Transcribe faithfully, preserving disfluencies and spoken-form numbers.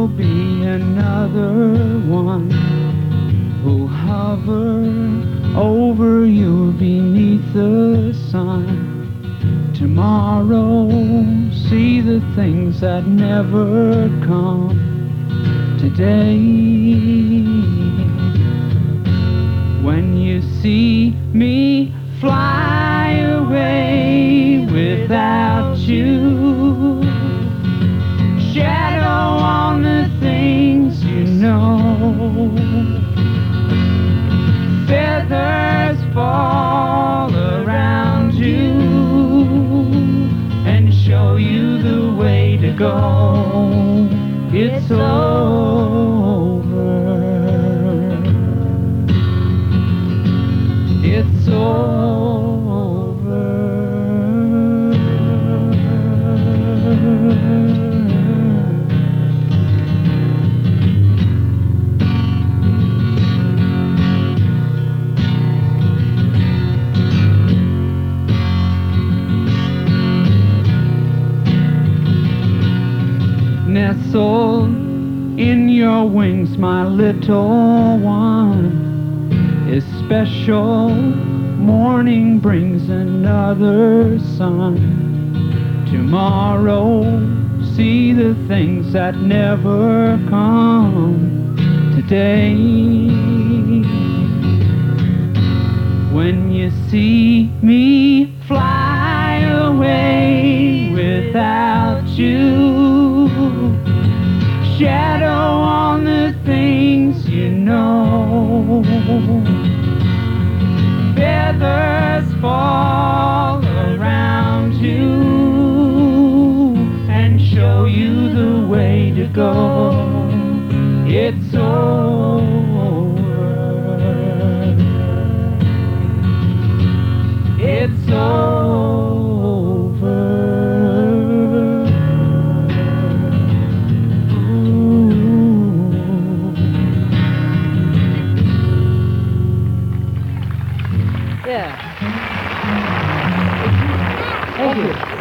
will be another one who'll hover over you beneath the sun. Tomorrow, see the things that never come. Today, when you see me fly away without you, shadow on the things you know, feathers fall around you and show you the way to go. It's over. It's over. Nestled in your wings, my little one, is special. Morning brings another sun. Tomorrow, see the things that never come. Today, when you see me fly away without you, shadow on the things you know, feathers fall around you and show you the way to go. It's over. It's over. Yeah. Thank you.